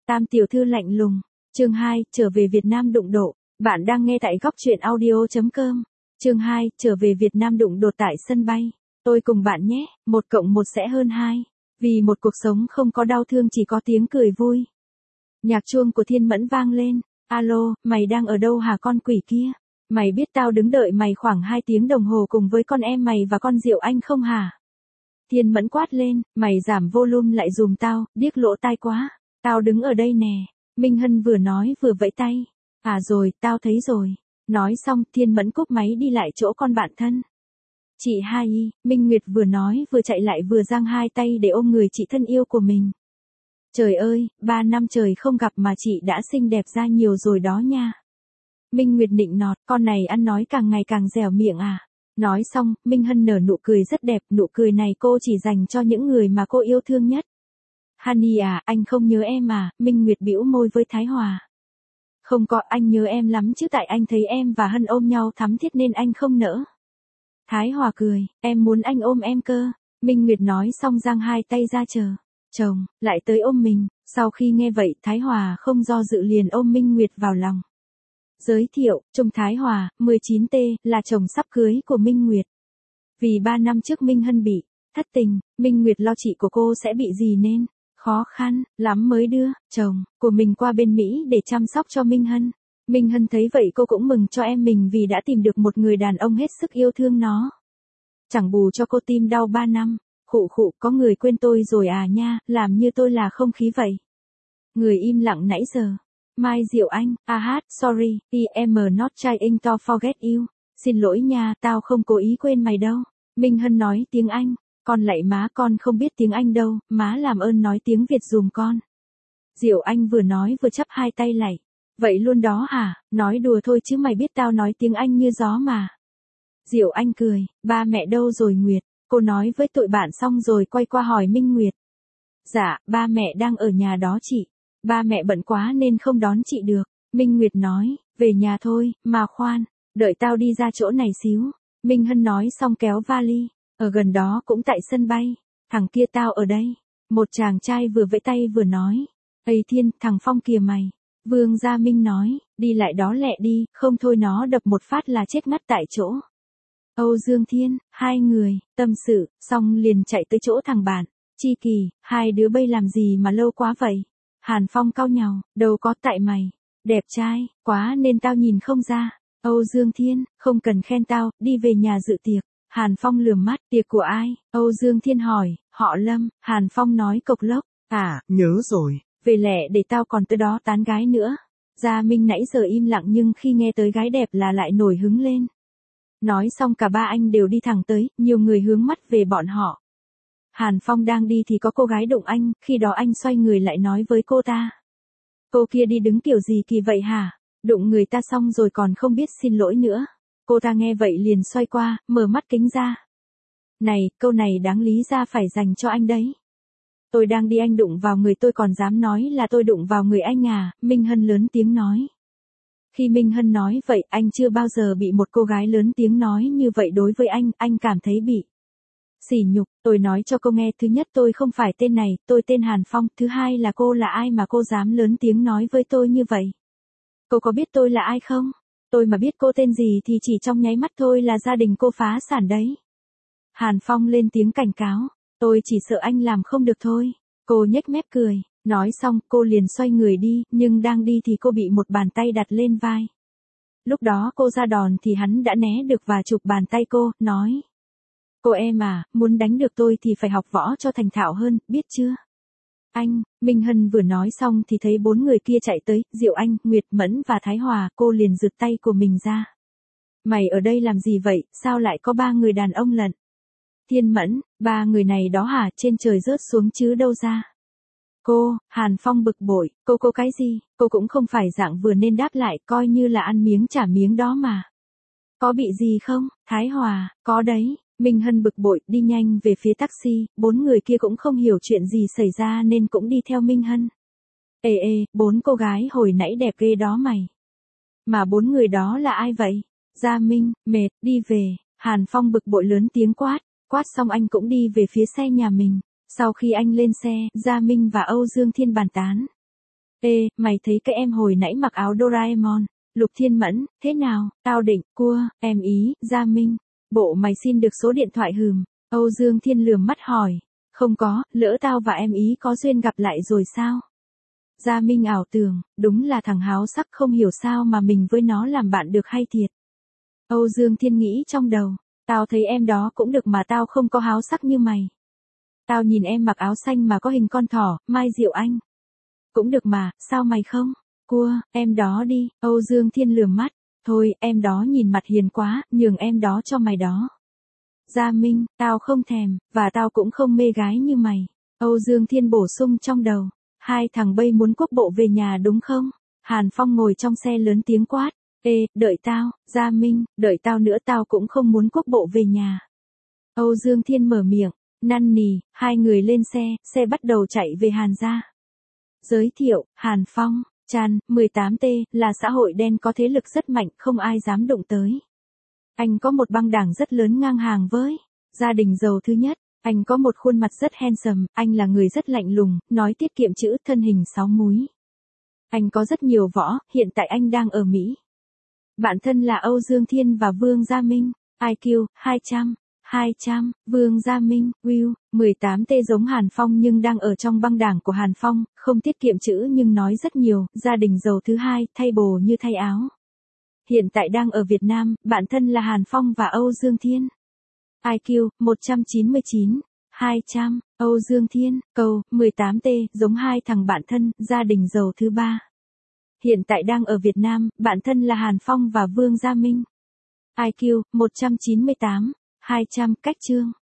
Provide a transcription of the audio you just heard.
Tam tiểu thư lạnh lùng. Chương 2, trở về Việt Nam đụng độ. Bạn đang nghe tại góc truyện audio.com. Chương 2, trở về Việt Nam đụng độ tại sân bay. Tôi cùng bạn nhé, 1 + 1 sẽ hơn 2. Vì một cuộc sống không có đau thương chỉ có tiếng cười vui. Nhạc chuông của Thiên Mẫn vang lên. Alo, mày đang ở đâu hả con quỷ kia? Mày biết tao đứng đợi mày khoảng 2 tiếng đồng hồ cùng với con em mày và con Diệu Anh không hả? Thiên Mẫn quát lên, mày giảm volume lại dùm tao, điếc lỗ tai quá. Tao đứng ở đây nè. Minh Hân vừa nói vừa vẫy tay. À rồi, tao thấy rồi. Nói xong, Thiên Mẫn cúp máy đi lại chỗ con bạn thân. Chị Hai Y, Minh Nguyệt vừa nói vừa chạy lại vừa giang hai tay để ôm người chị thân yêu của mình. Trời ơi, 3 năm trời không gặp mà chị đã xinh đẹp ra nhiều rồi đó nha. Minh Nguyệt nịnh nọt, con này ăn nói càng ngày càng dẻo miệng à. Nói xong, Minh Hân nở nụ cười rất đẹp, nụ cười này cô chỉ dành cho những người mà cô yêu thương nhất. Honey à, anh không nhớ em à, Minh Nguyệt bĩu môi với Thái Hòa. Không có, anh nhớ em lắm chứ tại anh thấy em và Hân ôm nhau thắm thiết nên anh không nỡ. Thái Hòa cười, em muốn anh ôm em cơ. Minh Nguyệt nói xong giang hai tay ra chờ. Chồng, lại tới ôm mình. Sau khi nghe vậy Thái Hòa không do dự liền ôm Minh Nguyệt vào lòng. Giới thiệu, Trung Thái Hòa, 19T, là chồng sắp cưới của Minh Nguyệt. Vì 3 năm trước Minh Hân bị thất tình, Minh Nguyệt lo chị của cô sẽ bị gì nên khó khăn lắm mới đưa chồng của mình qua bên Mỹ để chăm sóc cho Minh Hân. Minh Hân thấy vậy cô cũng mừng cho em mình vì đã tìm được một người đàn ông hết sức yêu thương nó. Chẳng bù cho cô tim đau 3 năm. Khụ khụ, có người quên tôi rồi à nha, làm như tôi là không khí vậy. Người im lặng nãy giờ. Mai Diệu Anh, sorry, I'm not trying to forget you. Xin lỗi nha, tao không cố ý quên mày đâu. Minh Hân nói tiếng Anh. Con lạy má, con không biết tiếng Anh đâu, má làm ơn nói tiếng Việt dùm con. Diệu Anh vừa nói vừa chắp hai tay lạy. Vậy luôn đó hả, nói đùa thôi chứ mày biết tao nói tiếng Anh như gió mà. Diệu Anh cười, ba mẹ đâu rồi Nguyệt? Cô nói với tụi bạn xong rồi quay qua hỏi Minh Nguyệt. Dạ, ba mẹ đang ở nhà đó chị. Ba mẹ bận quá nên không đón chị được. Minh Nguyệt nói, về nhà thôi, mà khoan, đợi tao đi ra chỗ này xíu. Minh Hân nói xong kéo vali, ở gần đó cũng tại sân bay. Thằng kia tao ở đây. Một chàng trai vừa vẫy tay vừa nói. Ây Thiên, thằng Phong kìa mày. Vương Gia Minh nói, đi lại đó lẹ đi, không thôi nó đập một phát là chết ngắt tại chỗ. Âu Dương Thiên, hai người, tâm sự, xong liền chạy tới chỗ thằng bạn. Chi Kỳ, hai đứa bây làm gì mà lâu quá vậy? Hàn Phong cau nhàu, đâu có tại mày. Đẹp trai, quá nên tao nhìn không ra. Âu Dương Thiên, không cần khen tao, đi về nhà dự tiệc. Hàn Phong lườm mắt, tiệc của ai? Âu Dương Thiên hỏi, họ Lâm. Hàn Phong nói cộc lốc, à, nhớ rồi, về lẹ để tao còn tới đó tán gái nữa. Gia Minh nãy giờ im lặng nhưng khi nghe tới gái đẹp là lại nổi hứng lên. Nói xong cả ba anh đều đi thẳng tới, nhiều người hướng mắt về bọn họ. Hàn Phong đang đi thì có cô gái đụng anh, khi đó anh xoay người lại nói với cô ta. Cô kia đi đứng kiểu gì kỳ vậy hả? Đụng người ta xong rồi còn không biết xin lỗi nữa. Cô ta nghe vậy liền xoay qua, mở mắt kính ra. Này, câu này đáng lý ra phải dành cho anh đấy. Tôi đang đi anh đụng vào người tôi còn dám nói là tôi đụng vào người anh à, Minh Hân lớn tiếng nói. Khi Minh Hân nói vậy anh chưa bao giờ bị một cô gái lớn tiếng nói như vậy đối với anh cảm thấy bị sỉ nhục. Tôi nói cho cô nghe, thứ nhất tôi không phải tên này, tôi tên Hàn Phong, thứ hai là cô là ai mà cô dám lớn tiếng nói với tôi như vậy. Cô có biết tôi là ai không? Tôi mà biết cô tên gì thì chỉ trong nháy mắt thôi là gia đình cô phá sản đấy. Hàn Phong lên tiếng cảnh cáo, tôi chỉ sợ anh làm không được thôi. Cô nhếch mép cười. Nói xong cô liền xoay người đi, nhưng đang đi thì cô bị một bàn tay đặt lên vai. Lúc đó cô ra đòn thì hắn đã né được và chụp bàn tay cô, nói. Cô em à, muốn đánh được tôi thì phải học võ cho thành thạo hơn, biết chưa? Anh, Minh Hân vừa nói xong thì thấy 4 người kia chạy tới, Diệu Anh, Nguyệt Mẫn và Thái Hòa, cô liền giựt tay của mình ra. Mày ở đây làm gì vậy, sao lại có 3 người đàn ông lận? Thiên Mẫn, 3 người này đó hả, trên trời rớt xuống chứ đâu ra? Cô, Hàn Phong bực bội, cô cái gì, cô cũng không phải dạng vừa nên đáp lại, coi như là ăn miếng trả miếng đó mà. Có bị gì không, Thái Hòa, có đấy, Minh Hân bực bội, đi nhanh về phía taxi, 4 người kia cũng không hiểu chuyện gì xảy ra nên cũng đi theo Minh Hân. Ê, 4 cô gái hồi nãy đẹp ghê đó mày. Mà 4 người đó là ai vậy? Gia Minh, mệt, đi về, Hàn Phong bực bội lớn tiếng quát xong anh cũng đi về phía xe nhà mình. Sau khi anh lên xe, Gia Minh và Âu Dương Thiên bàn tán. Ê, mày thấy cái em hồi nãy mặc áo Doraemon. Lục Thiên Mẫn, thế nào? Tao định, cua, em ý, Gia Minh. Bộ mày xin được số điện thoại hừm. Âu Dương Thiên lườm mắt hỏi. Không có, lỡ tao và em ý có duyên gặp lại rồi sao? Gia Minh ảo tưởng, đúng là thằng háo sắc không hiểu sao mà mình với nó làm bạn được hay thiệt. Âu Dương Thiên nghĩ trong đầu, tao thấy em đó cũng được mà tao không có háo sắc như mày. Tao nhìn em mặc áo xanh mà có hình con thỏ, Mai Diệu Anh. Cũng được mà, sao mày không? Cua, em đó đi, Âu Dương Thiên lườm mắt. Thôi, em đó nhìn mặt hiền quá, nhường em đó cho mày đó. Gia Minh, tao không thèm, và tao cũng không mê gái như mày. Âu Dương Thiên bổ sung trong đầu. Hai thằng bay muốn quốc bộ về nhà đúng không? Hàn Phong ngồi trong xe lớn tiếng quát. Ê, đợi tao, Gia Minh, đợi tao nữa tao cũng không muốn quốc bộ về nhà. Âu Dương Thiên mở miệng, năn nỉ, hai người lên xe bắt đầu chạy về Hàn gia. Giới thiệu, Hàn Phong, Chan, 18T, là xã hội đen có thế lực rất mạnh, không ai dám đụng tới. Anh có một băng đảng rất lớn ngang hàng với gia đình giàu thứ nhất. Anh có một khuôn mặt rất handsome, anh là người rất lạnh lùng, nói tiết kiệm chữ, thân hình 6 múi. Anh có rất nhiều võ, hiện tại anh đang ở Mỹ. Bạn thân là Âu Dương Thiên và Vương Gia Minh, IQ, 200, Vương Gia Minh, Will, 18T giống Hàn Phong nhưng đang ở trong băng đảng của Hàn Phong, không tiết kiệm chữ nhưng nói rất nhiều, gia đình giàu thứ hai, thay bồ như thay áo. Hiện tại đang ở Việt Nam, bạn thân là Hàn Phong và Âu Dương Thiên. IQ, 199, 200, Âu Dương Thiên, câu, 18T, giống hai thằng bạn thân, gia đình giàu thứ ba. Hiện tại đang ở Việt Nam, bạn thân là Hàn Phong và Vương Gia Minh. IQ, 198, 200, cách chương.